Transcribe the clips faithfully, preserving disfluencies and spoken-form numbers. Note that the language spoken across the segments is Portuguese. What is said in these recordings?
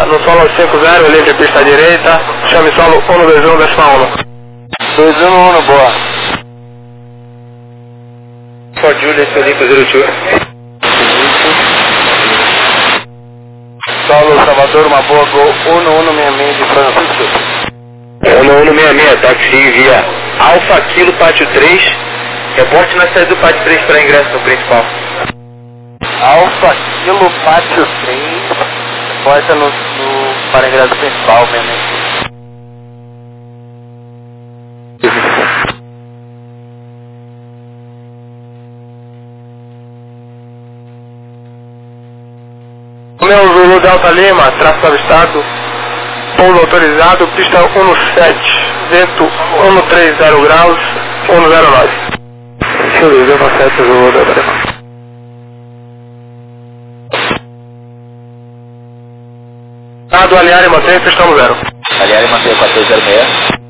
no solo cinco zero, livre pista à direita, chame solo um dois um, decimal um. dois um um, boa. For Juliet, Felipe zero dois. Solo Salvador, uma boa, gol um um seis seis de Francisco. um um seis seis, táxi via Alfa Kilo Pátio três, reporte na saída do Pátio três para ingresso no principal. Alfa Kilo Pátio três, reporta no, no para ingresso principal, mesmo. Meu Zulu Delta Lima, tráfego avistado, pouso autorizado, pista um sete, vento cento e trinta graus, cento e nove. Zulu um sete, Zulu Delta Lima. Dado alinhar e manter, pista um zero. Aliás, manter quatorze zero seis.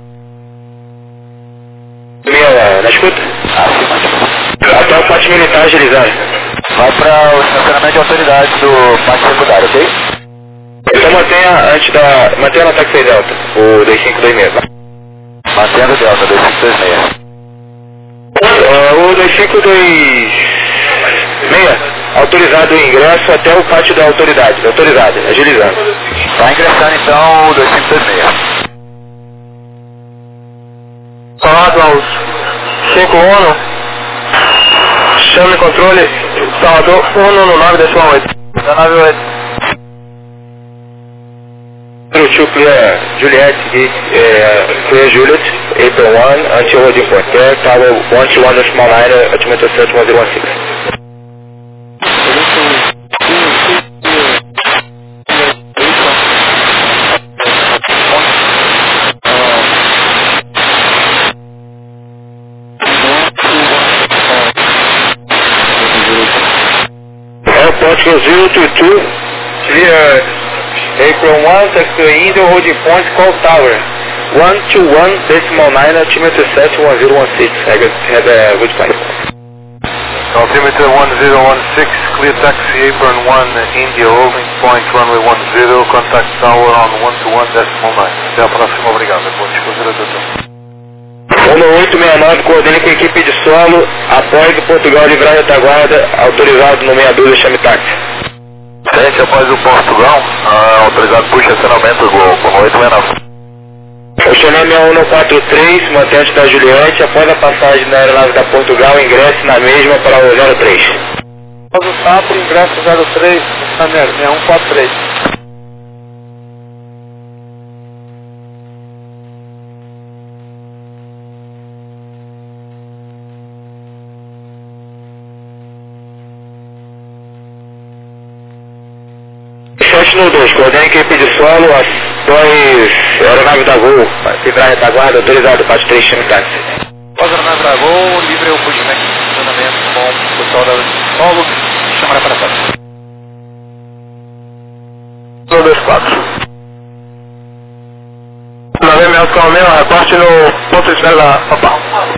Minha, na escuta? Ah, sim, mas... Até o pátio militar agilizar. Vai para o estacionamento de autoridade do pátio secundário, ok? Então mantenha antes da... mantenha no ataque Delta, o dois cinco dois seis. Mantendo o Delta, dois cinco dois seis. Uh, o dois cinco dois seis, autorizado o ingresso até o pátio da autoridade, autorizado, agilizando. Está ingressando então o dois cinco dois seis. Falado aos cinco um, chame controle, Salvador um um nove decimal oito. nove oito. To clear Juliet, uh, clear Juliet, April one, until holding point. There, tower one two one decimal nine, altimeter search one zero one six. Airport zero two two, clear April one, taxi India, holding point, call tower one two one decimal nine, altimeter search one zero one six. Have a, have a good flight. Altimeter one zero one six, clear taxi apron one, India holding point runway one zero, contact tower on one two one decimal nine. Até a próxima, obrigado. Ponte consideração. um oito seis nove, coordene com a equipe de solo, após o Portugal livrar retaguarda, autorizado no sessenta e dois, chame táxi. Frente após o Portugal, ah, autorizado por estacionamento, gol oito seis nove. O chamame é um quatro três, mantente da Juliette, após a passagem na aeronave da Portugal, ingresse na mesma para o zero três. Após o tapo, ingresso zero três, Samer, seis um quatro três. sete no dois, coordene com a equipe de solo, após a aeronave da Gol, livrar retaguarda, autorizado, parte três, chame táxi. Após a aeronave da Gol, livre o fugimento de funcionamento com o pessoal da solo, chamará para táxi. um dois quatro. nove mil com o meu, reporte no ponto de espera da Opa.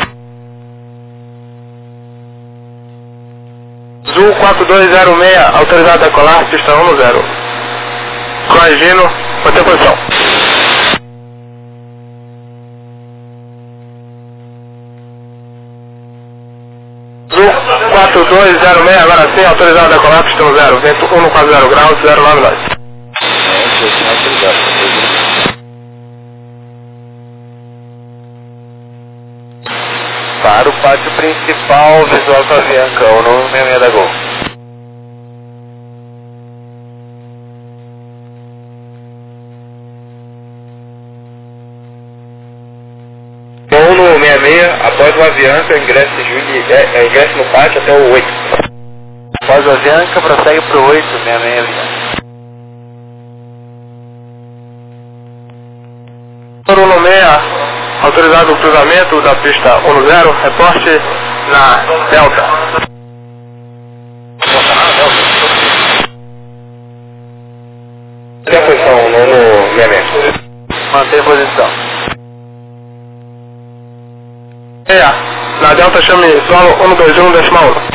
Zul quatro dois zero seis, autorizado a decolar, pista um zero. Corrigindo, manter posição. Zul quatro dois zero seis, agora sim, autorizado a decolar, pista um zero. Vento um quatro zero graus, zero nove nove. Para o pátio principal, visual com a Avianca, o número sessenta e seis da Gol. um no sessenta e seis, após o Avianca, ingresso, Juli, é, é, ingresso no pátio até o oito. Após o Avianca, prossegue para o oito, sessenta e seis Avianca. um no seis, autorizado o cruzamento da pista um zero, reporte na Delta. Tem a posição no, no sessenta e seis. Mantém a posição. É, na Delta chame solo um dois um decimal um.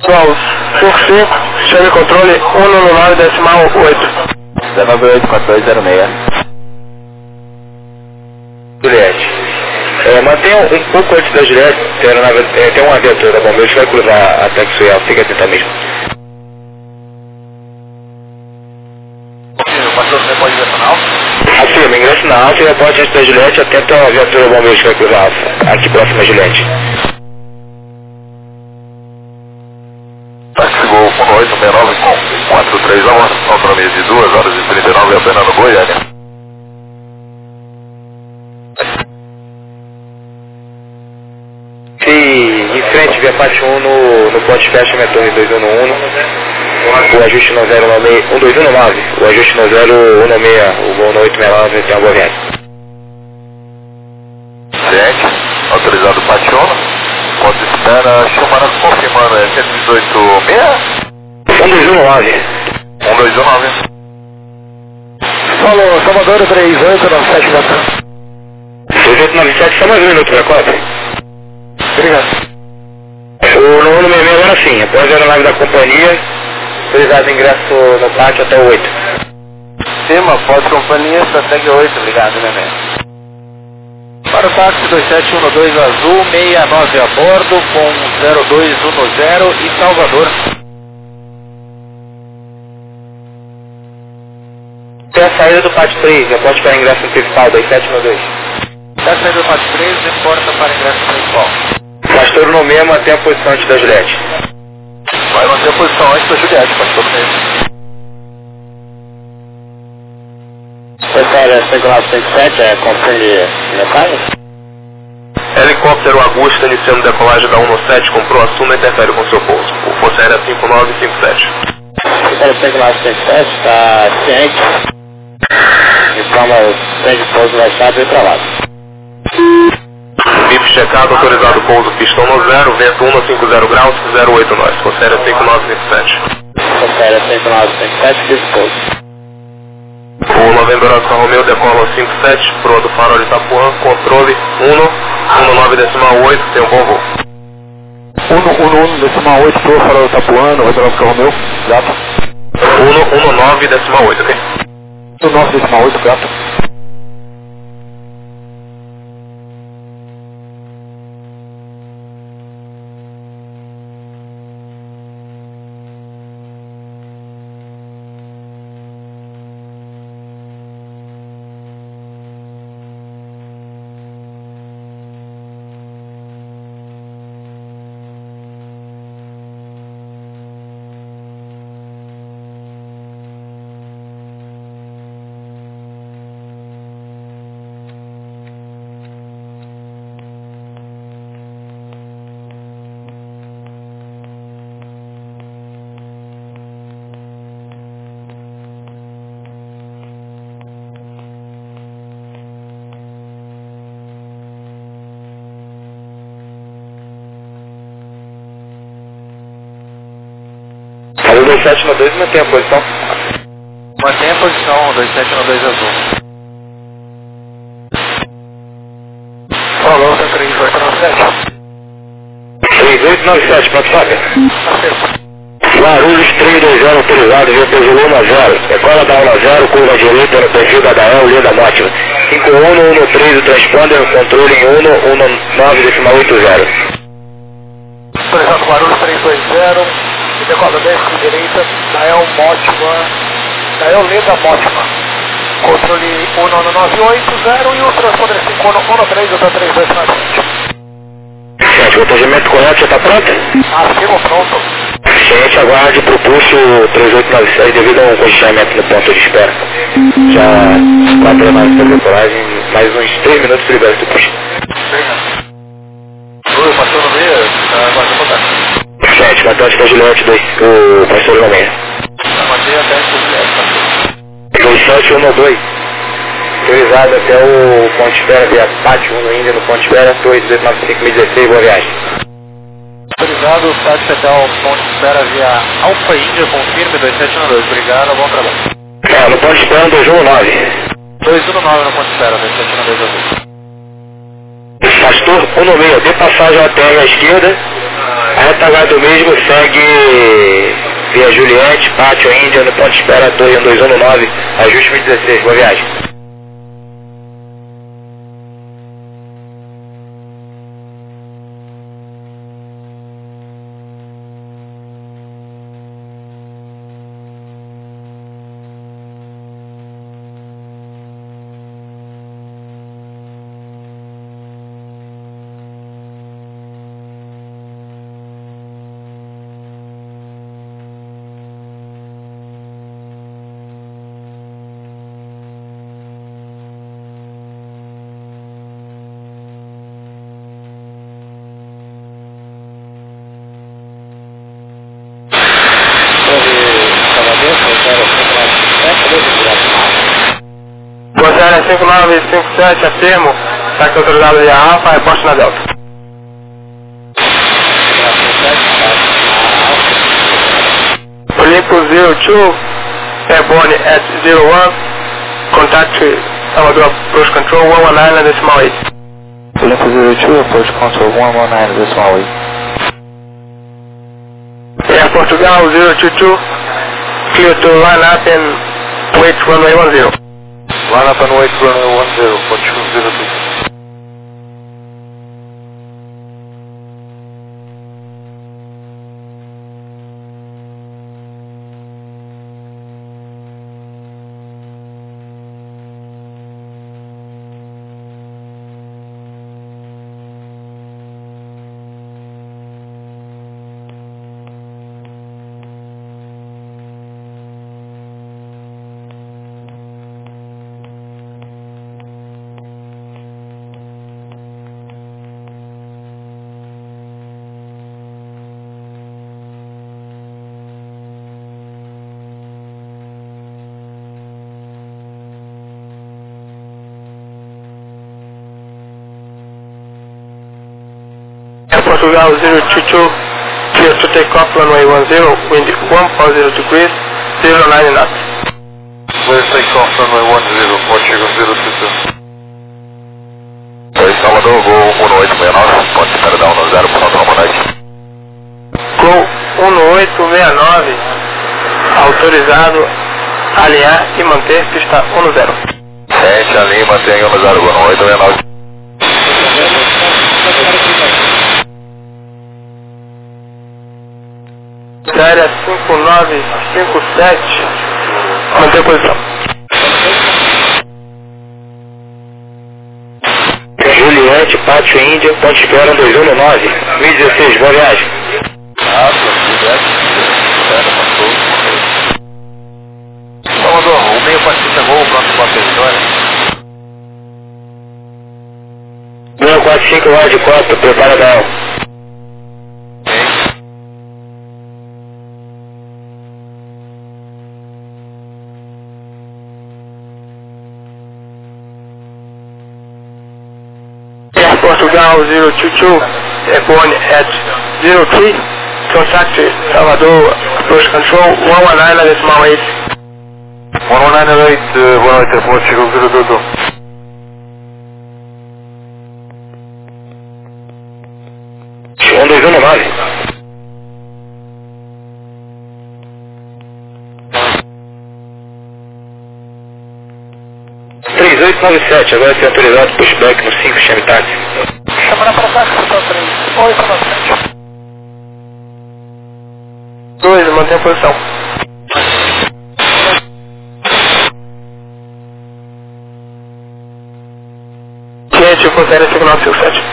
Klaus, cinco cinco, chame controle cento e nove decimal oito. dezenove oito quatro dois zero seis. Juliette. É, mantenha um, um pouco antes da Juliette, tem, é, tem uma viatura da Bombeiros que vai cruzar a taxiway, fica atento mesmo. O pastor você pode direcionar? Afirma, ingresse na alta e reporte antes da Juliette, atento à viatura da Bombeiros que vai cruzar aqui próximo a Juliette. Táxi Gol um oito seis nove com quatro três a um, autonomia de duas horas e trinta e nove, apenas no Goiânia. E em frente, via parte um no, no ponte fecha, minha torre dois um um, o ajuste no zero um seis, um dois um nove, o ajuste no zero um seis, o voo no oito seis nove, tem uma boa viagem. Ciente, autorizado parte um, ponto de espera, chamada confirmando, é cento e dezoito seis? um dois um nove. um dois um nove. Falou, Salvador três oito nove sete quatro. dois oito nove sete, só mais um minuto para quatro. Obrigado. O número seis seis agora sim, após a aeronave da companhia, autorizado ingresso no pátio até o oito. Cima, pós-companhia, estratégia oito, obrigado, neném. Para o táxi dois sete um dois azul, sessenta e nove a bordo, com zero dois um zero e Salvador. Tem a saída do pátio três, reporte para ingresso principal, dois sete um dois. Tem a saída do pátio três, reporta para ingresso principal. Pastor no meio, mantém a posição antes da Juliette. Vai manter a posição antes da Juliette, pastor no meio. Secretária cinco nove cinco sete, é companhia mecânica? Helicóptero Augusta iniciando decolagem da um sete, comprou a Suma e interfere com seu pouso. O Força Aérea cinco nove cinco sete. Secretária cinco nove cinco sete, está ciente? Informa o trem de pouso vai estar do trabalho. V I P checado, autorizado pouso, pistão no zero, vento um cinco zero graus, zero oito nove, Força Aérea cinco nove cinco sete. Força Aérea cinco nove cinco sete, dispouso. O Novembro Alfa Romeo decola cinco sete, proa do farol de Itapuã, controle um, um nove decimal oito, tem um bom voo. um um decimal oito, proa farol de Itapuã, Novembro Alfa Romeo, gato. um nove decimal oito, ok? um nove decimal oito, gato. O dois sete um dois mantém a posição. Mantém a posição, dois sete um dois azul. Falou, três oito nove sete. três oito nove sete, pronto, sabe? Guarulhos três dois zero autorizado, via Peso um a zero. Decola da um a zero, curva direita no perfil da Dael, linha da Mótima. cinco um um três, o transponder, controle em um um nove decimal oito zero. Autorizado Guarulhos três dois zero. E decola desce direita, Dael Mótima, Dael Leda Mótima. Controle um nove nove oito zero e o transponder cinco um um três, eu estou três dois na frente. Gente, o atendimento correto já está pronto? Acima pronto. Gente, aguarde para o pulso três oito nove sete devido a um congestionamento no ponto de espera. Já quatro horas para decolagem, mais uns três minutos libera do pulso. Oi, passou no meio, aguarda o contato. Gente, bateu antes da Juliette, dois, o pastor no meio. Mantenha até a Juliette. dois sete um dois. Autorizado até o ponto de espera via Pátio um no Índia, no ponto de espera, dois oito nove cinco um seis, boa viagem. Autorizado, táxi até o ponto de espera via Alfa Índia, confirme, dois sete um dois, obrigado, bom trabalho. É, no ponto de espera dois um nove. dois um nove no ponto de espera, dois sete um dois azul. Pastor um no meio, dê passagem ao T R à esquerda, A retaguarda do mesmo segue via Juliette, Pátio, Índia, no ponto de espera dois um dois um nove, ajuste mil e dezesseis, boa viagem. cinco nove cinco sete, afirmo, táxi autorizado via Alfa, reporte na Delta. Olympus zero two, airborne at zero one, contact Salvador approach control one one nine decimal eight. Olympus zero two, approach control one one nine decimal eight. Air Portugal zero two two, clear to line up and wait runway one zero. Line up and wait runway one zero, Portugal zero two. Portugal zero two two, clear to take off runway one zero, wind one four zero degrees, zero nine knots. Clear to take off runway one zero, Portugal zero two two. Oi, Salvador, voo um oito seis nove, pode espera dar um zero para uma noite. Gol um oito seis nove, autorizado alinhar e manter pista um zero. Sente, alinha e mantém um zero, um oito seis nove. Série cinco nove cinco sete, manter posição. Juliette, Pátio, Índia, ponto espera dois um nove, mil e dezesseis, boa viagem. Ah, Juliette, Salvador, o meio Patrícia Gol, próximo a Vitória. um quatro cinco, lá de quatro, prepara da L. Portugal zero two two, airborne at zero three, contact Salvador approach control one one nine decimal eight. one one nine eight, uh, boa noite, Portugal zero two two. um dois um nove. três oito nove sete, agora tem autorizado pushback no cinco, chame táxi. Chamando para táxi, só três oito nove sete. dois, mantém a posição. Gente, considere cinco nove cinco sete.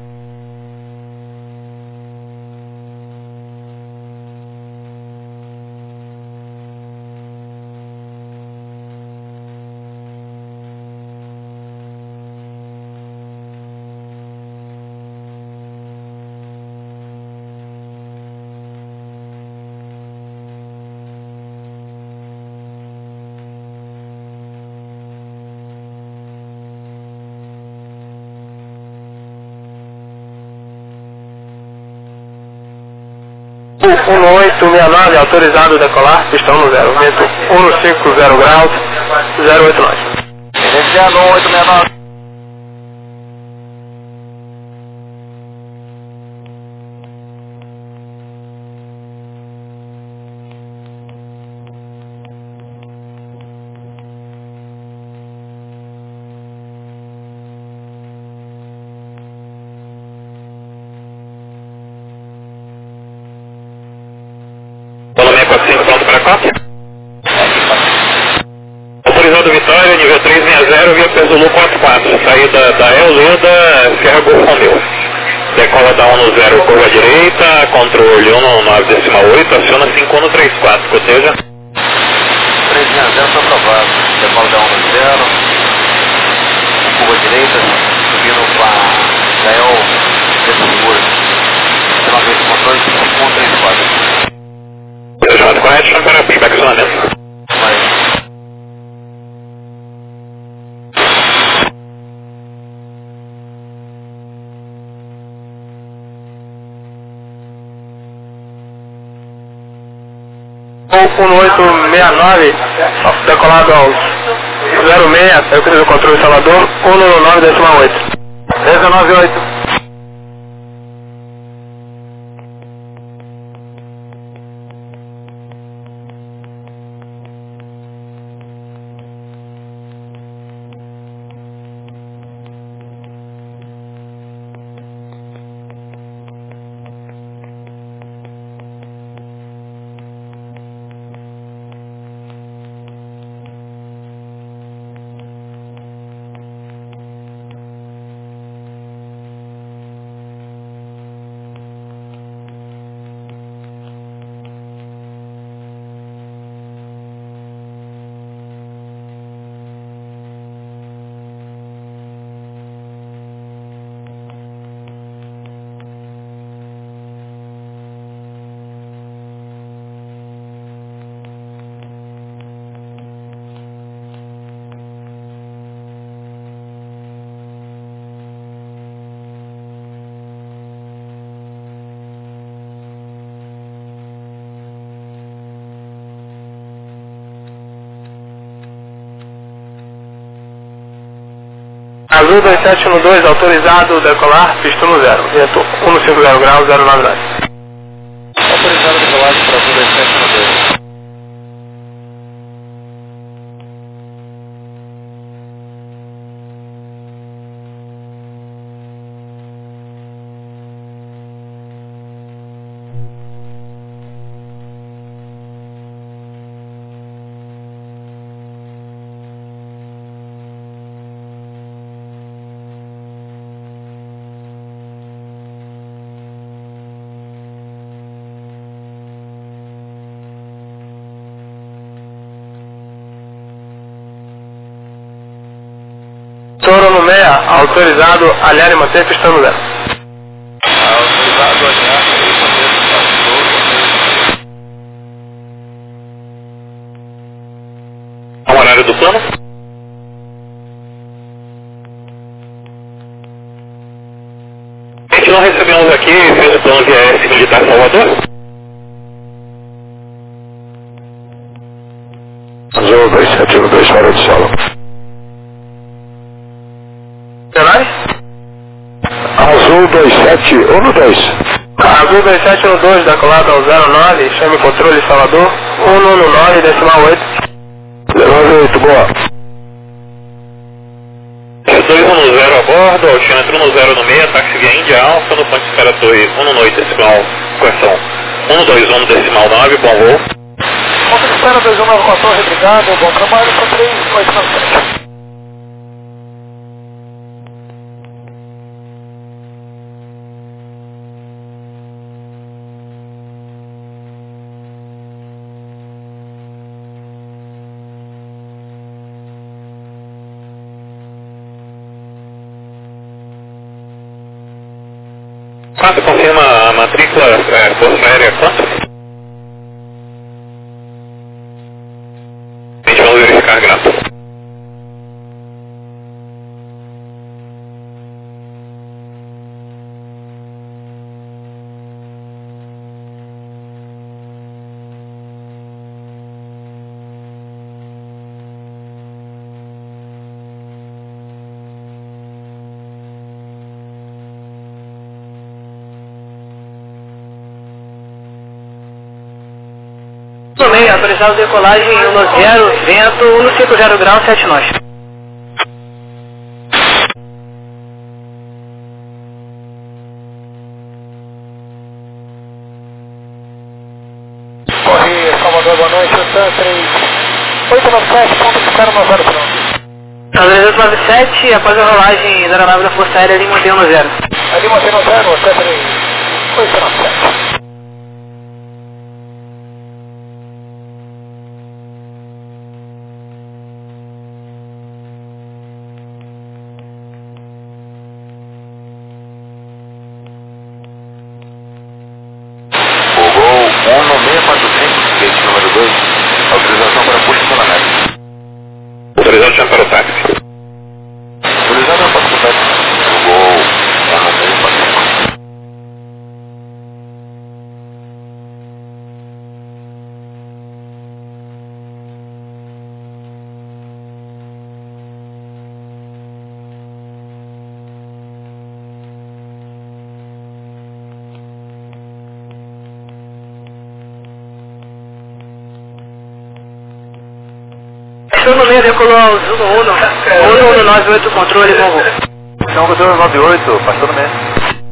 um oito seis nove, autorizado decolar, pista um zero, vento um cinco zero graus, zero oito nove. Iniciando um oito seis nove. quatro cinco, pronto para quatro. Autorizado Vitória, nível três seis zero, via Pesulu quatro quatro, saída da Euleda, Sierra Golfo Romeu. Decola da um zero, curva direita, controle um nove decimal oito, aciona cinco um três quatro, coteja. três seis zero, está aprovado. Decola da um zero, curva direita, subindo para a El Segura. Uma vez controle cinco um três quatro. Chamado correto, para inspecionamento. um oito seis nove, decolado aos zero seis, eu queria o controle Salvador, um nove decimal oito. três nove oito. Azul dois sete um dois, autorizado decolar, pista no zero, vento um cinco zero graus, zero nove nove. Autorizado decolagem para Azul dois sete um dois. Toro no meia, autorizado aliar e manter pista no zero. Autorizado aliar e manter O horário do plano? A gente não recebemos aqui, fez o plano V S Militar Salvador? Azul dois sete um dois, fora de solo. Azul dois sete um dois. Azul dois sete um dois, decolado ao zero nove, chame controle Salvador, um nove decimal oito. zero nove oito, boa. dois um zero a bordo, altímetro um zero no meio, táxi via Índia Alfa, no ponto de espera dois um oito decimal, correção um dois um decimal nove, bom voo. Ponto de espera dois um nove quatro, obrigado, bom trabalho, para três oito nove sete. Quanto confirma a matrícula, é, Força Aérea quanto? A gente vai verificar, grato. Também, autorizado decolagem um zero, vento um cinco zero graus, sete nós. Corre, baixo, tá três oito nove sete ponto zero nove zero pronto. Tá trezentos e noventa e sete, após a rolagem da aeronave da Força Aérea, Lima um um zero. Lima um um zero, até três oito nove sete. Autorização para posicionamento. Autorização para o táxi. Autorizado para o táxi. Voo um no meio quatro cinco. Estou no meio, decolou ao Zulu um, um um nove oito, controle, bom voo. Então, controle nove oito, passou no meio.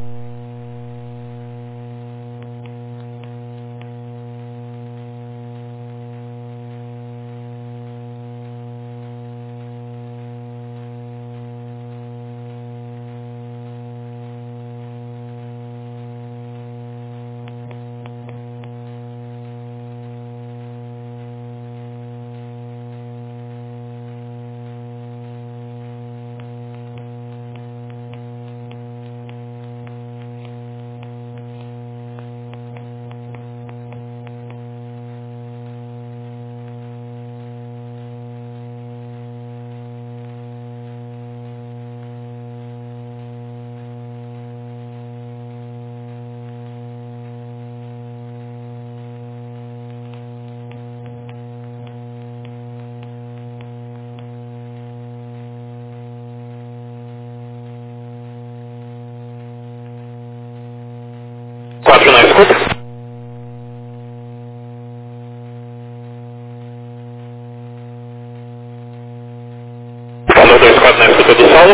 quatro na escuta. Valor dois quatro na escuta do solo.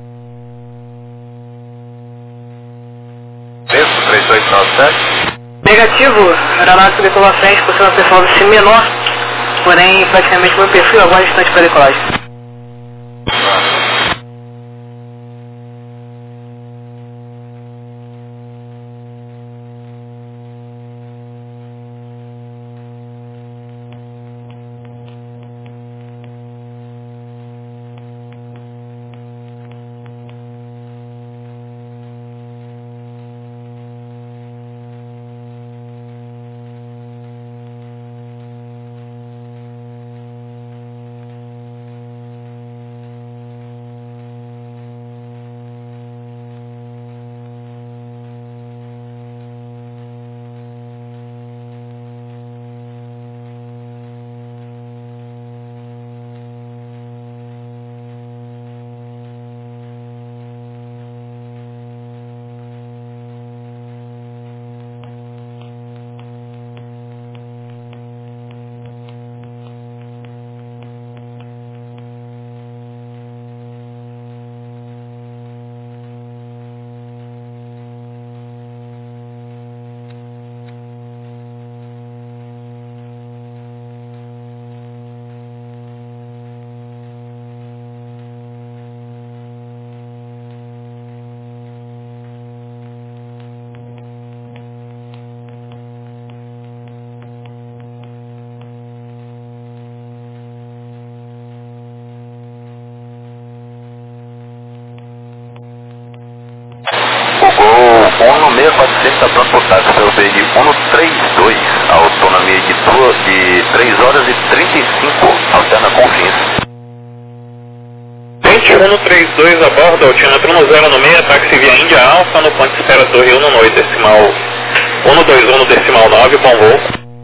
Mesmo, três oito nove sete. Negativo, a aeronave que decolou à frente, por ser uma performance menor, porém praticamente o meu perfil, agora distante para a decolagem. Gol um no seis quatro cinco está pronto para o táxi pelo B I um no três dois, autonomia de, duas, de três horas e trinta e cinco, alterna Confins. vinte e um no trinta e dois a bordo, altímetro no zero no meio, táxi via Índia Alfa, no ponto de espera Torre um no oito, decimal um no dois um no decimal nove, bom voo.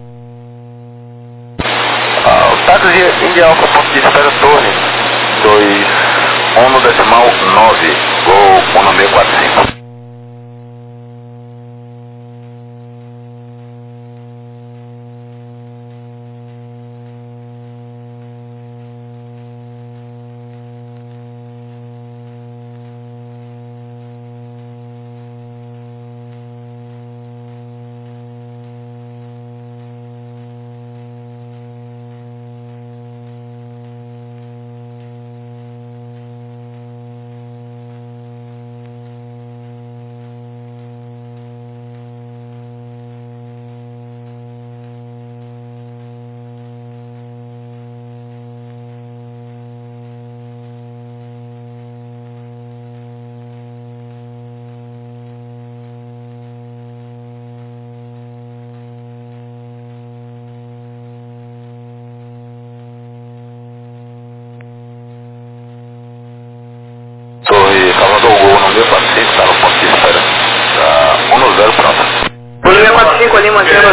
Ah, o táxi via Índia Alfa, ponto de espera Torre dois um no decimal nove, gol um no seis quatro cinco.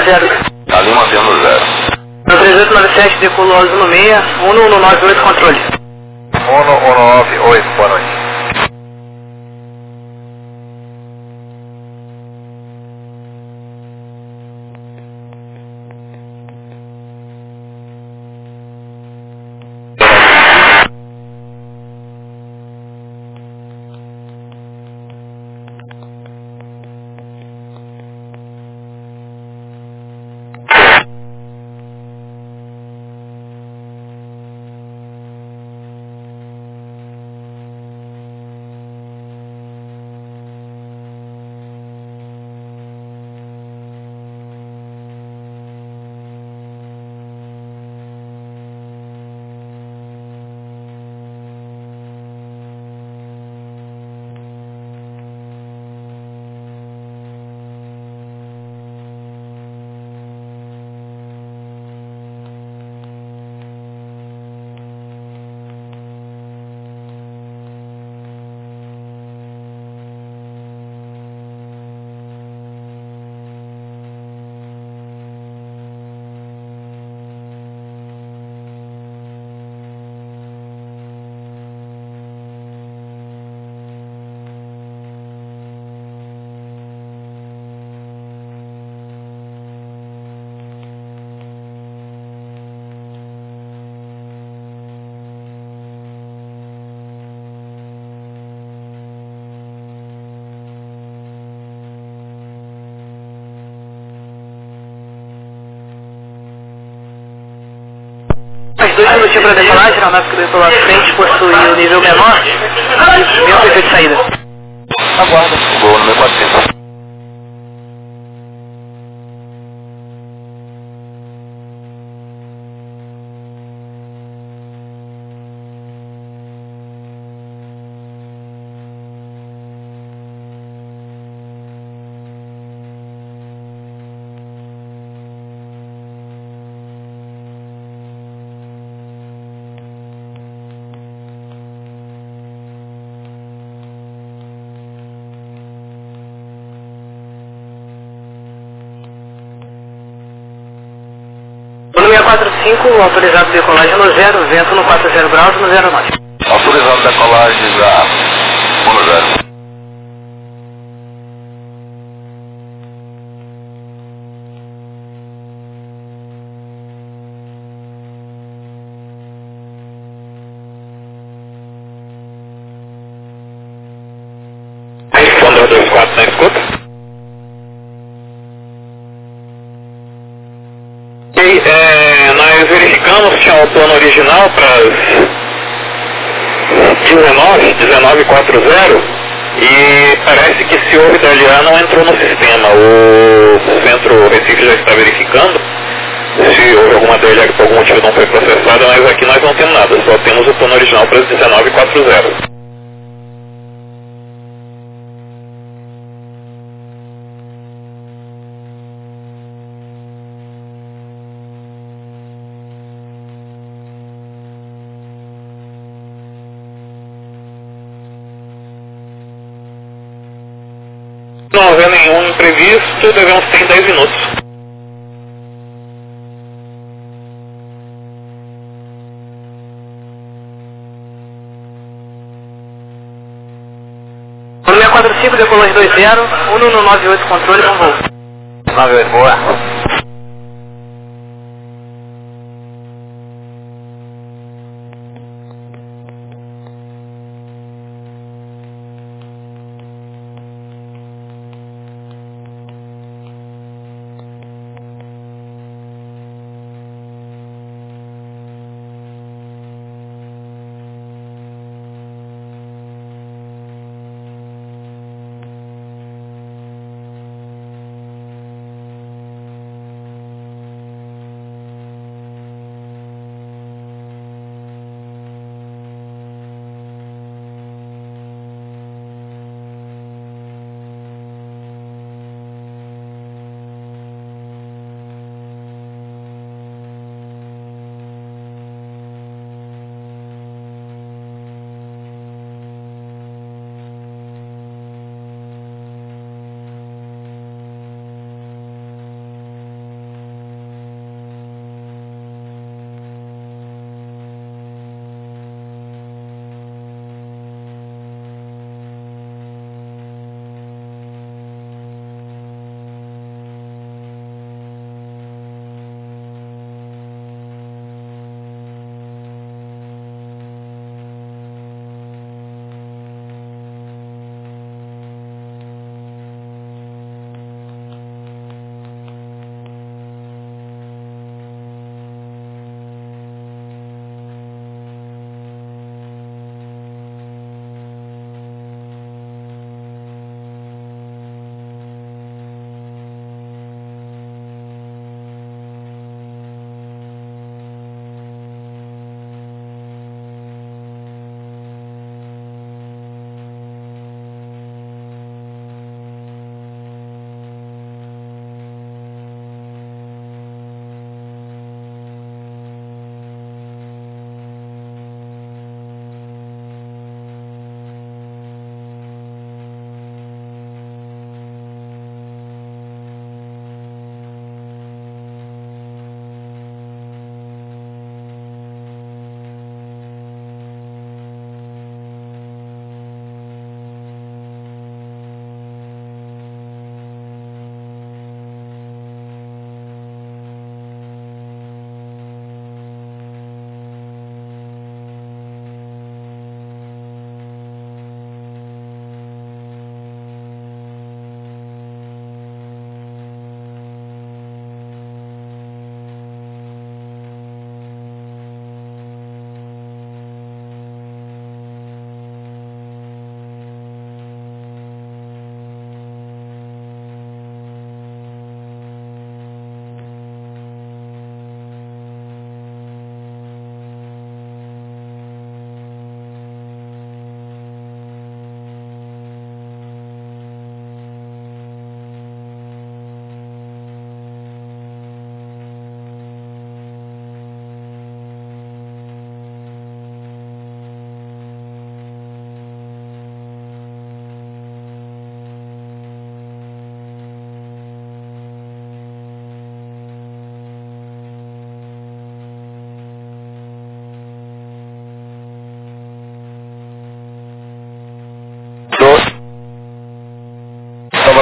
zero. A Lima tendo zero. No três oito nove sete, decolou azul no seis, um um nove oito, controle. um um nove oito, boa noite. Mais dois minutinhos para decolagem, a aeronave que veio pela frente possui o nível menor e mesmo perfil de saída. Aguarda. Boa, número quatrocentos. No seis quatro cinco, autorizado decolagem no zero, vento no quatro zero graus no zero nove. Autorizado decolagem já um zero. Respondeu dois quatro na escuta. E é, nós verificamos, tinha o plano original para dezenove, dezenove quarenta e parece que se houve D L A não entrou no sistema. O centro Recife já está verificando se houve alguma D L A que por algum motivo não foi processada, mas aqui nós não temos nada, só temos o plano original para dezenove quarenta. Não houver nenhum imprevisto, devemos ter em dez minutos. No seis quatro cinco, decolagem dois zero, um um nove oito, controle, bom voo. nove oito, boa.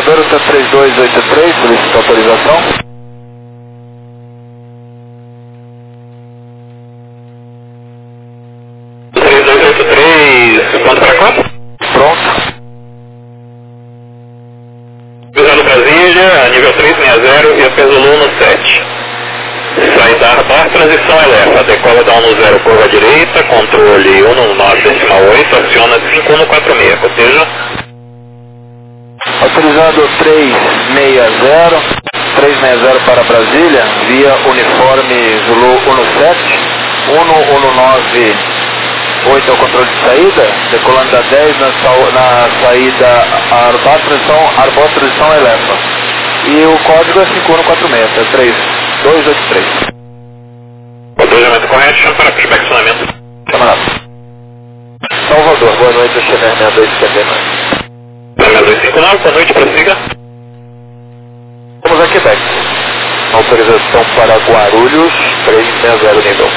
Autorizador, o três dois oito três, solicita autorização. três dois oito três, quanto para quanto? Pronto. Visando Brasília, nível três seis zero, via peso Zulu no sete. Saída Arbar, transição eleva, decola da um no zero, curva direita, controle um no nove decimal oito, aciona cinco um no quatro seis, coteja. Autorizado três seis zero, três seis zero para Brasília, via uniforme Zulu um no sete, um no nove oito é o controle de saída, decolando da dez na, sa na saída Arbar, transição, Arbor, transição eleva. E o código é cinco um no quatro seis, é três dois oito três. Cotejamento correto, chama para inspecionamento. Camarada. Salvador, boa noite, X N R seis dois cinco nove. seis dois cinco nove, boa noite, prossiga. Vamos a Quebec. Autorização para Guarulhos, três seis zero nível.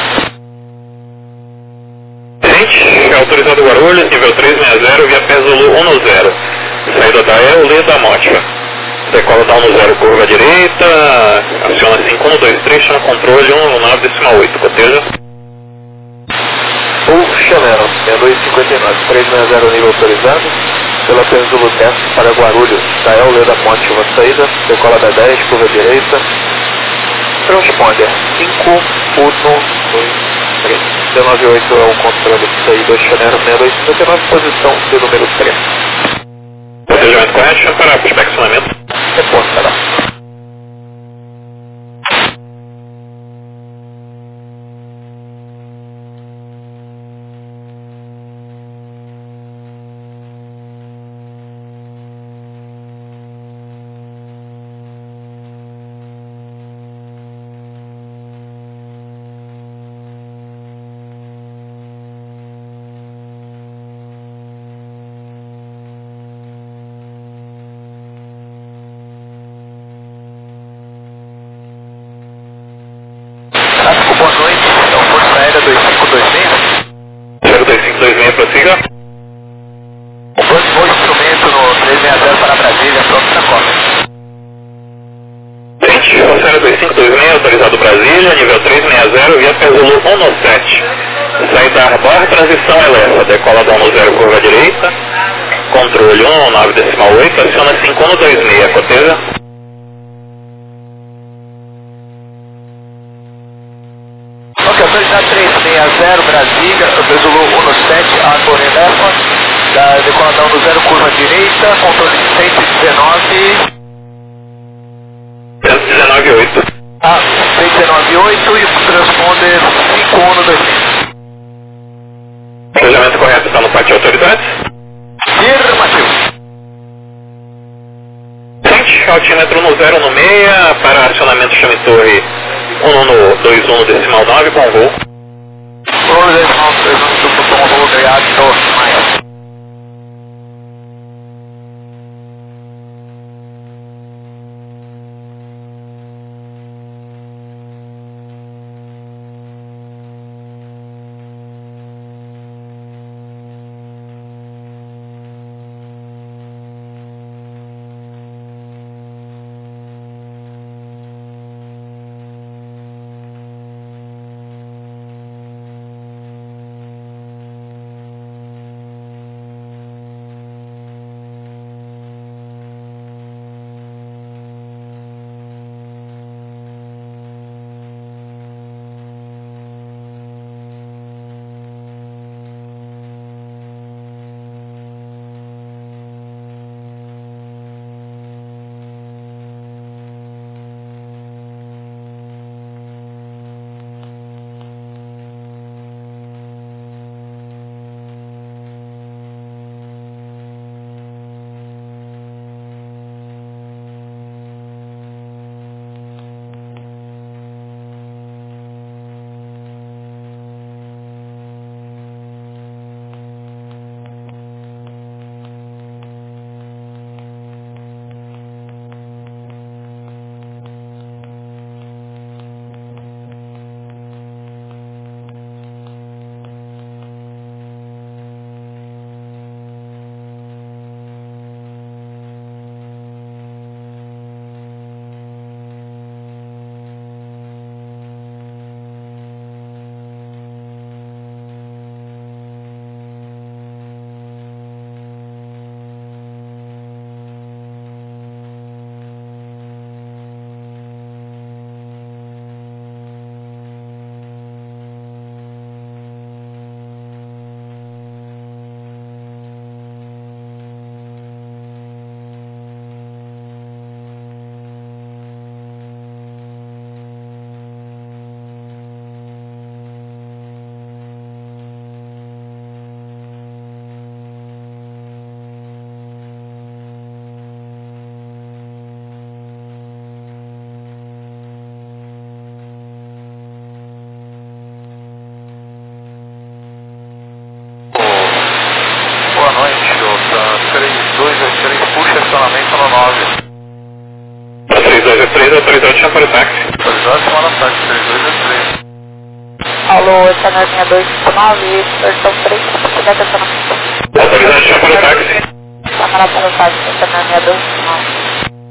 Gente, autorizado Guarulhos, nível três seis zero, via peso Zulu um no zero. Saída da E U, da Motiva. Decola da um no zero, curva direita, aciona cinco um dois três, chama controle um no nove decimal oito, coteja. O Chanel, seis dois cinco nove, três seis zero nível autorizado, pela Zulu Teste para Guarulhos, da E U, da Motiva, saída, decola da dez, curva direita, transponder cinco um dois três. dezenove oito é o controle de saída, Chanel, seis dois cinco nove, posição de número três. Cotejamento correto, chama para inspecionamento. Resposta, tá? Boa noite, então Força Aérea dois cinco dois seis. dois cinco dois seis, prossiga. O próximo instrumento no três seis zero para Brasília, pronto na cópia. Gente, Força Aérea dois cinco dois seis, autorizado Brasília, nível três seis zero, via peso Zulu um no sete. Saída Arbar, transição eleva, decola da um no zero, curva direita, controle um no nove decimal oito, aciona cinco um no dois seis, coteja. Ok, autorizado três seis zero, Brasília, Zulu um no sete, Arbor eleva, da decola da um no zero, curva direita, controle cento e dezenove. cento e dezenove oito. Ah, cento e dezenove oito e o transponder cinco um no dois seis. Cotejamento correto, está no pátio de autoridades. Afirmativo. Gente, altímetro no zero no meia, para acionamento chame torre um no dois um no decimal nove, com voo. Vamos ver se nós vamos voo ganhar de novo, mais. dois, autorizado, chama para o táxi. Autorizado, chama para o táxi, três dois zero três. Alô, Channel sessenta e dois cinco nove, versão três, capacidade de acionamento. Autorizado, chama para o táxi. Câmara para o táxi, Channel sessenta e dois cinco nove.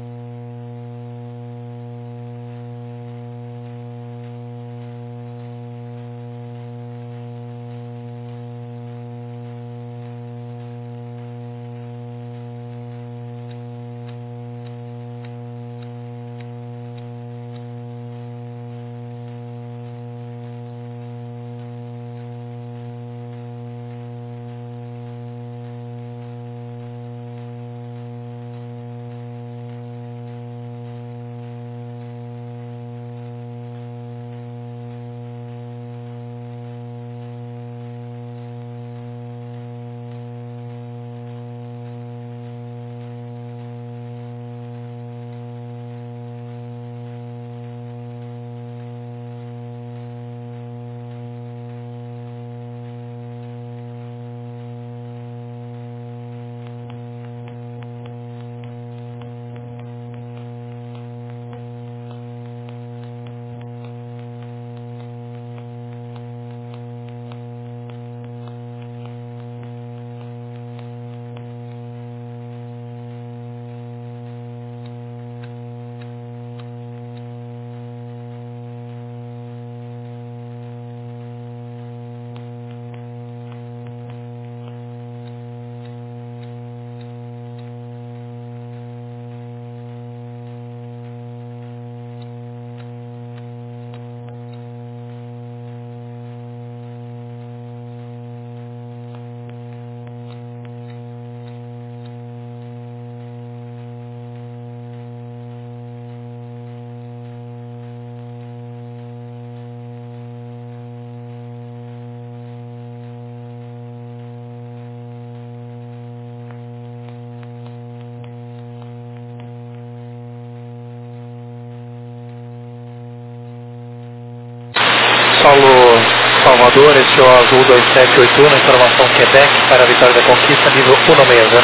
Solo Salvador, este é o Azul dois sete oito um, informação Quebec para a Vitória da Conquista, nível um seis zero.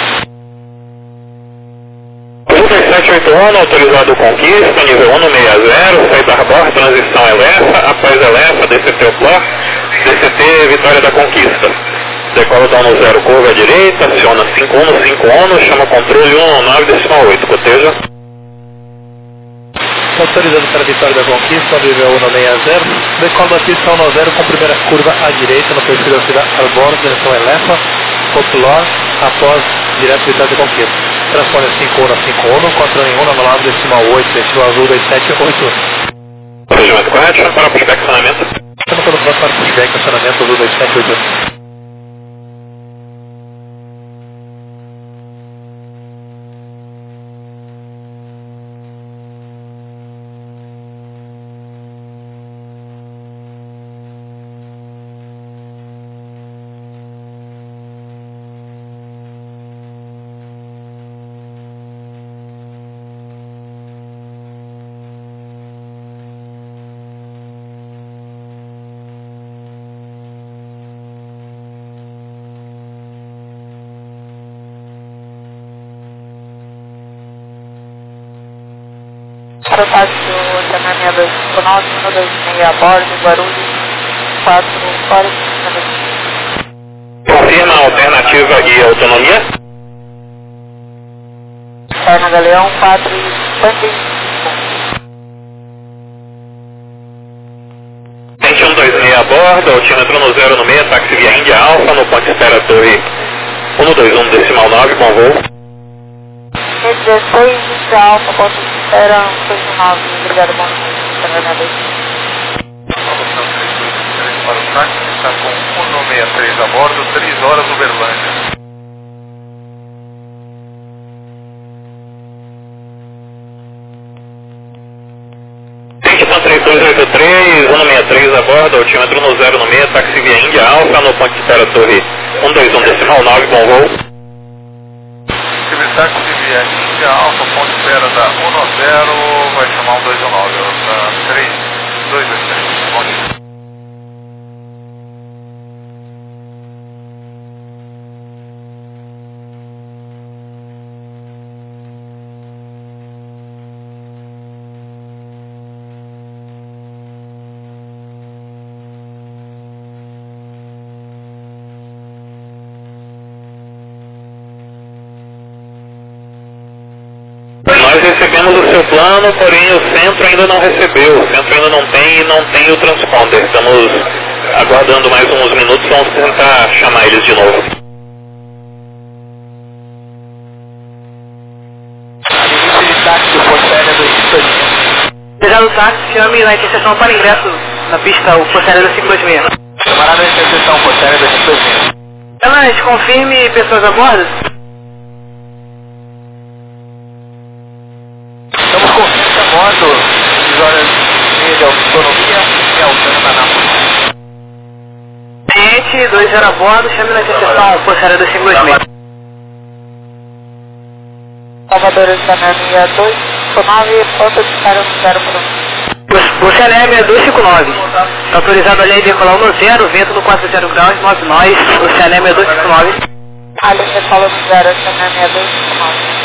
Azul dois sete oito um, autorizado Conquista, nível um seis zero, saída Arbor, transição Elefa, após Elefa, D C T Oplar, D C T Vitória da Conquista. Decola down zero, curva à direita, aciona cinco um cinco um, chama controle um nove decimal oito, coteja. Autorizado para a Vitória da Conquista, nível um seis zero, decola da pista um zero com primeira curva à direita no perfil da cidade Arbor, direção Elefa, Popular, após direto Vitória da Conquista. Transpone cinco um cinco um, controle um nove decimal oito, destino Azul dois sete oito um. Procedimento correto, chama para pushback acionamento. Estamos pelo próximo para pushback acionamento Azul dois sete oito um. Para o táxi do Channel sessenta e dois cinco nove, um dois seis a bordo, Guarulhos, quatro horas e Confirma a alternativa e autonomia. Perna Galeão, quatro e cinquenta e cinco. Vinte um dois seis a bordo, altímetro no zero no meio, táxi via Índia Alfa, no ponto espera Torre um dois um decimal nove, bom voo. dezesseis, Índia Alfa, ponto de espera, seis nove, obrigado, bom dia. Informação três dois três para o táxi, está com um seis três a bordo, três horas Uberlândia. três dois oito três, um seis três a bordo, altímetro no zero no meio, táxi via Índia Alfa, no ponto de espera Torre um dois um decimal nove, bom voo. Tive táxi via Índia Alfa, ponto de espera da um nove zero, vai chamar um dois um nove, da três dois dois três, bom dia. recebemos o seu plano, porém o centro ainda não recebeu, o centro ainda não tem e não tem o transponder. Estamos aguardando mais uns minutos, vamos tentar chamar eles de novo. Início de táxi do Força Aérea dois cinco dois seis. Desejado o táxi, chame na interseção para ingresso na pista o Força Aérea dois cinco dois seis. Camarada da interseção, Força Aérea dois cinco dois seis. Elas confirme pessoas a bordo. Estamos com vinte a bordo, seis horas e meia de autonomia e altando na Nápoles. Cliente dois zero a bordo, chame na interseção Força Aérea dois cinco dois seis. Salvador está na linha dois cinco nove, ponto de cara no zero por um. Você é L M dois cinco nove. Está autorizado ali a decolar no zero, vento no quatro zero graus, nove nós, você é L M dois cinco nove. A linha fala no zero, está na linha dois cinco nove.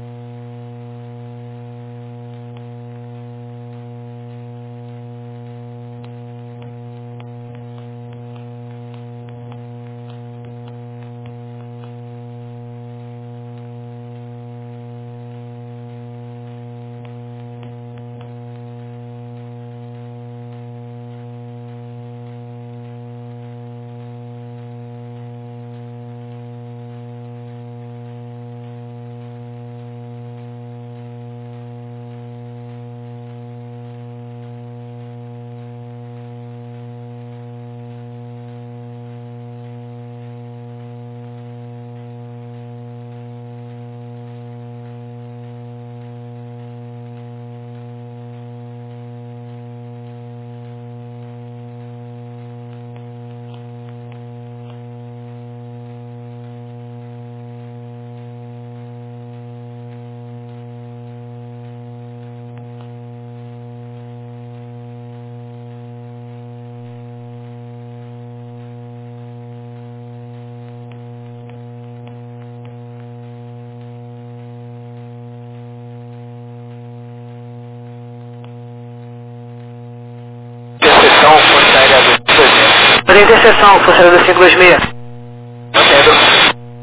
Para interseção, Força Aérea dois cinco dois seis. Entendo.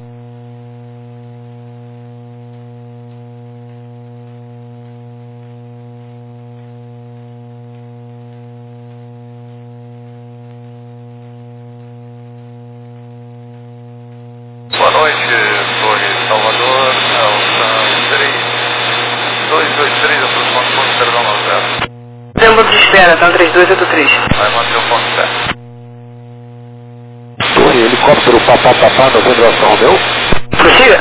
Boa noite, Torre Salvador, Alta três dois dois três, aproximando o ponto zero nove zero. Tempo de espera, está no três dois oito três. Vai manter o ponto certo. Torre, helicóptero Papá Papá, Novembro Alfa Romeo. Prossiga.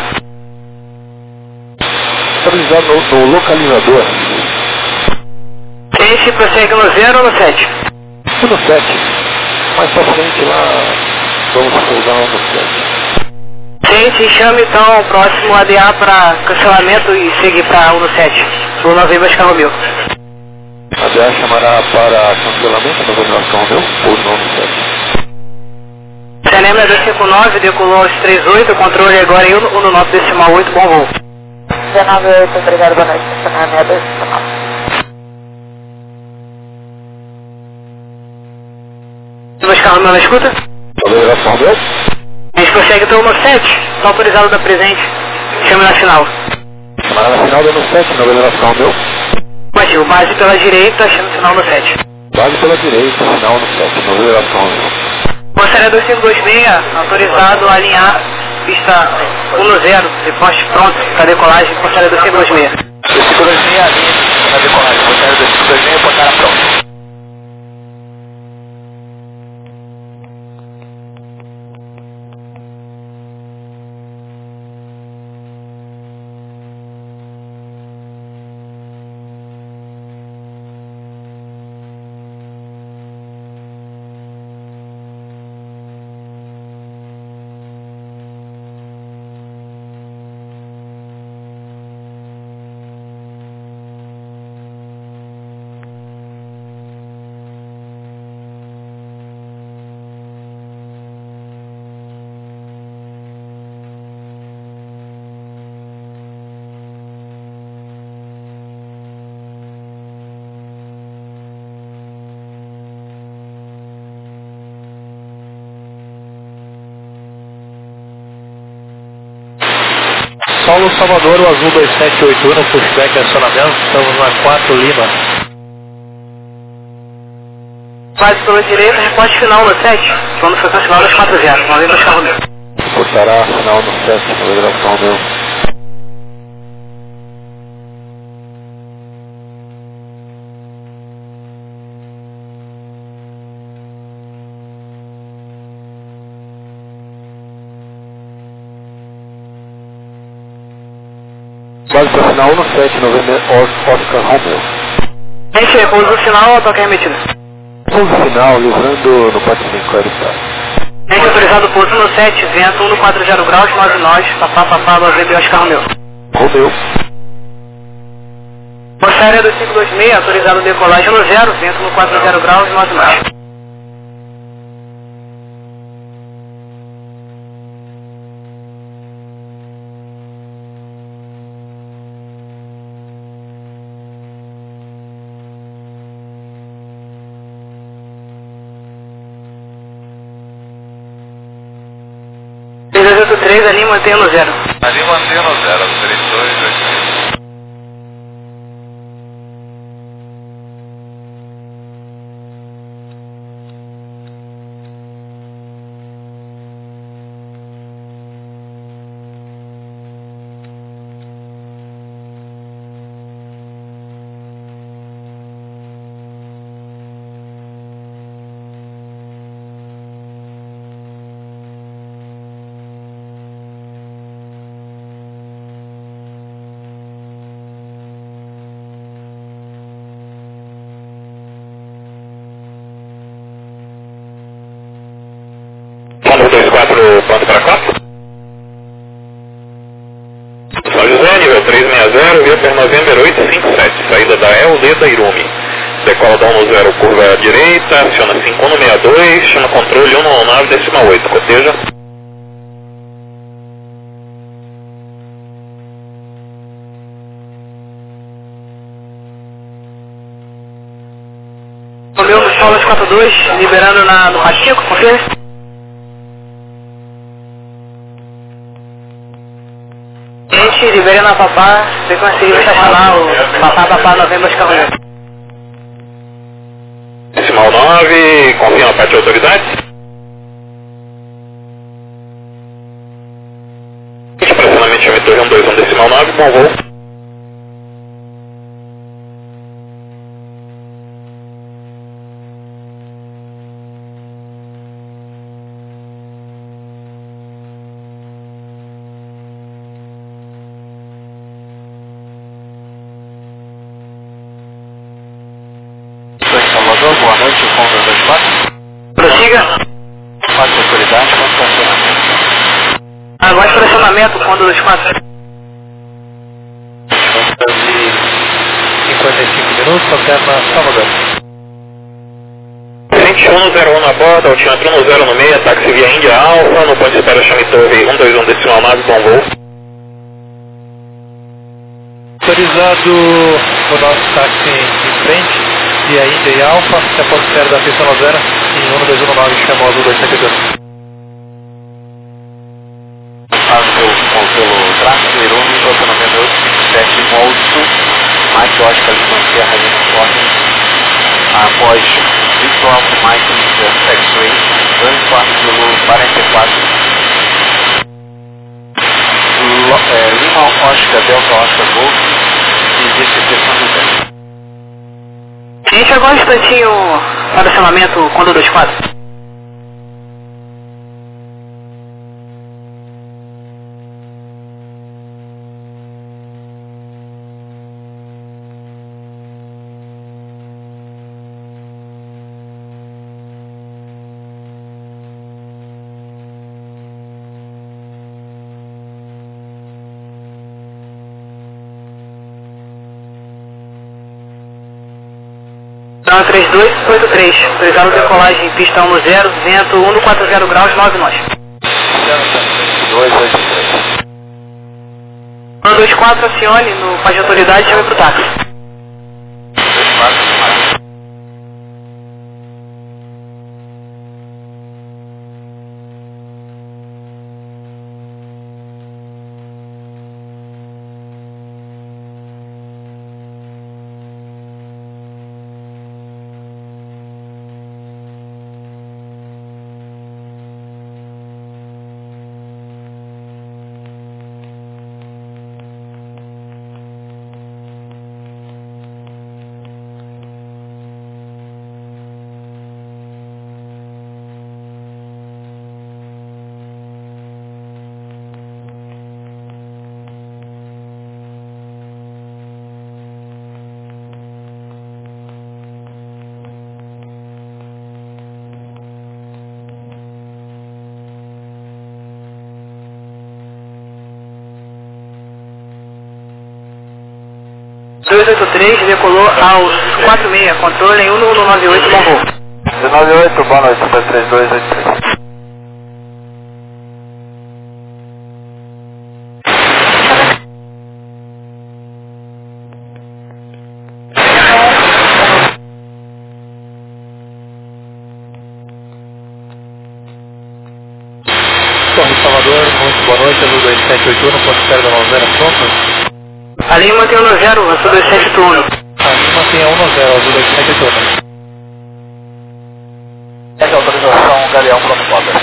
Estabilizado no, no localizador. Cliente prossegue no zero ou no sete? No sete. Mais pra frente lá, vamos pousar no sete. Cliente, chame então o próximo A D A para cancelamento e seguir para um no sete. O Novembro Oscar Romeo. A D A chamará para cancelamento no Novembro Alfa Romeo ou não no sete? C N M dois cinco nove, decolou aos três oito, controle agora em um no nove decimal oito, bom voo. dezenove oito, obrigado, boa noite. C N M dois cinco nove. Oscar Romeo na escuta? Novembro Alfa Romeo. A gente prossegue então no sete, está autorizado da presente. Chame na final. Chamará na final no sete, Novembro Alfa Romeo. Motivo, base pela direita, chame final no sete. Base pela direita, final no sete, Novembro Alfa Romeo. Força Aérea dois cinco dois seis, autorizado a alinhar pista um no zero, reposte pronto para decolagem, Força Aérea dois cinco dois seis. dois cinco dois seis, alinha na decolagem, Força Aérea dois cinco dois seis, portada pronta. Saulo Salvador, o azul dois sete oito um, pushback acionamento, estamos na quatro Lima. Base pela direita, reporte final no sete, quando foi cancelado das quatro zero, não vem para Oscar Romeo. Portará final no sete, navegação meu. Base para final no sete, November Oscar Romeo. Gente, pouso final, toque remetido. Pouso final, livrando no quatro cinco, aerostato. Gente, autorizado pouso no sete, vento um quatro zero graus, nove nós, papá, papá, November Oscar Romeo. Romeo. Força aérea do cinco dois seis, autorizado decolagem no zero, vento no quatro zero graus, nove nós. três dois oito três, ali mantém no zero. Ali mantém no zero, três dois oito três. dois quatro, ponto para quatro. São José, nível trezentos e sessenta, via per November oito cinco sete, saída da E L D da Irumi. Decola down no zero, curva direita, aciona cinco um seis dois, chama controle cento e nove decimal oito, coteja. Romeu no Saulo quatro dois, liberando na, no Pachico, confirme. Gente, libere na papá, você conseguiu estacionar o papá, papá, November Oscar Romeo. Decimal nove, confirma a parte de autoridade. Pressionamento chame torre um dois um decimal nove, bom voo. Salvador, boa noite, o Condor dois quatro. Prossiga. quatro autoridade, quanto estacionamento? Agora estacionamento, Condor dois quatro. cinquenta e cinco minutos, alterna Salvador. vinte e um zero um na borda, altímetro um zero no meio, táxi via Índia Alfa, no ponto de espera chame torre um dois um decimal nove, bom voo. Autorizado o nosso táxi em frente, via Índia e Alfa, até a ponto de espera da pista zero, em um dois um nove, chama azul dois sete dois. Azul, pelo tráfego, Irumi, estacionamento oito cinco sete, Molso, Mike Oscar, Lima Sierra, Lima Forte, após Victor Alpha Mike, X-Ray, dois quatro Zulu, quarenta e quatro, Lo, é, Lima Oscar, Delta Oscar, Golf, e D C T São José. Gente, agora um instantinho para estacionamento, Condor dois quatro. Então, três dois oito três, autorizado decolagem pista um zero, vento um quatro zero graus, nove nós. dois oito três. um dois quatro, acione no faixa de autoridade e chame pro táxi. dois quatro, dois oito três, decolou aos quatro seis, controle em um um nove oito, bom voo. um nove oito, boa noite, dois três dois oito três. Torre Salvador, muito boa noite, Azul dois sete oito um, ponto zero nove zero, pronto? A linha mantém um no zero, Azul dois sete oito um. A linha mantém um no zero, Azul dois sete oito um. Essa é a autorização, Galeão, pronto, Potter.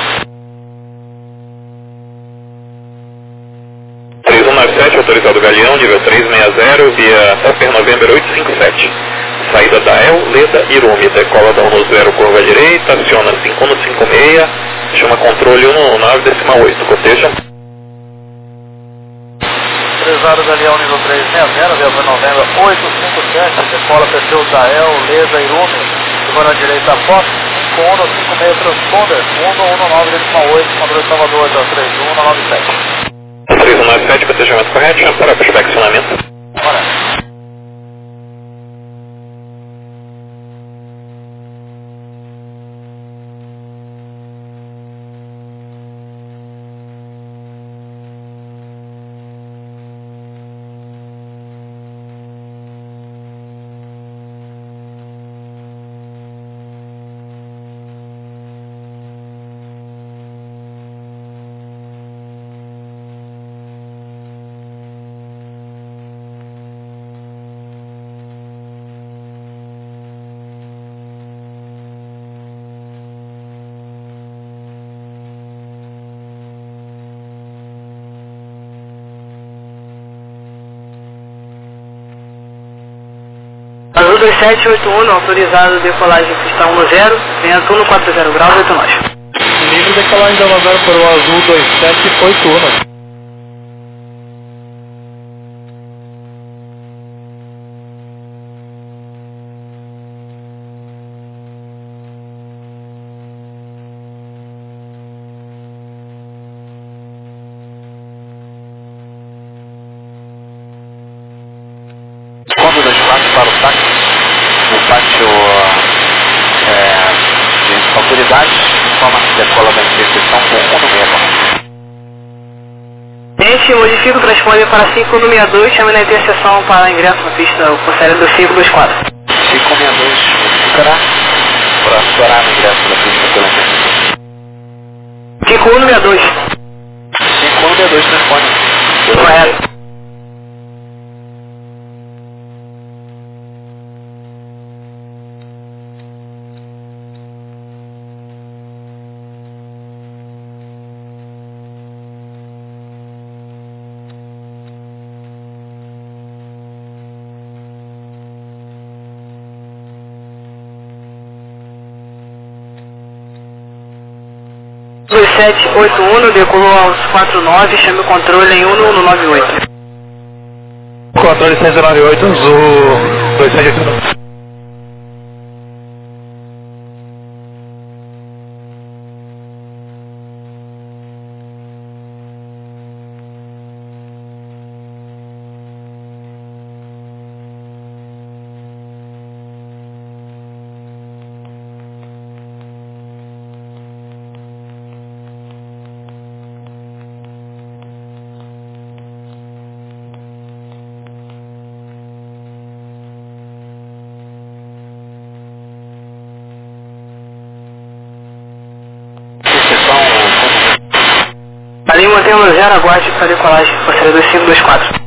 três um nove sete, autorizado Galeão, nível três seis zero, via Upper November oito cinco sete. Saída da El, Leda, Irumi, decola da um no zero, curva à direita, aciona cinco um cinco seis, chama controle um nove decimal oito, coteja. Autorizado Galeão, nível três seis zero, via Upper November oito cinco sete, decola perfil da El, Leda, Irumi, curva à direita, Fox, cinco um cinco seis, transponder, um um nove decimal oito, controle Salvador, três um nove sete. três um nove sete, cotejamento correto, chama para perfeccionamento. Bora. Azul dois sete oito um, autorizado decolagem pista um no zero, vento um no quatro zero graus, oito nós. Livre decolagem da November para o Azul dois sete oito um. Quando das quatro para o táxi, o pátio é, de autoridades, informa que decola da interseção com um no mesmo. Gente, modifica o transponder para cinco um seis dois, chame na interseção para ingresso na pista, o conselho do cinco dois quatro. cinco um seis dois, modificará para estourar no ingresso da pista pela interseção. cinco um seis dois. cinco um seis dois, transpone. Correto. dois sete oito um, decolou aos quatro nove, chame o controle em um um nove oito. Controle seis nove oito, Azul dois sete oito um. A linha mantém no zero, aguarde para decolagem, conselho do cinco dois quatro.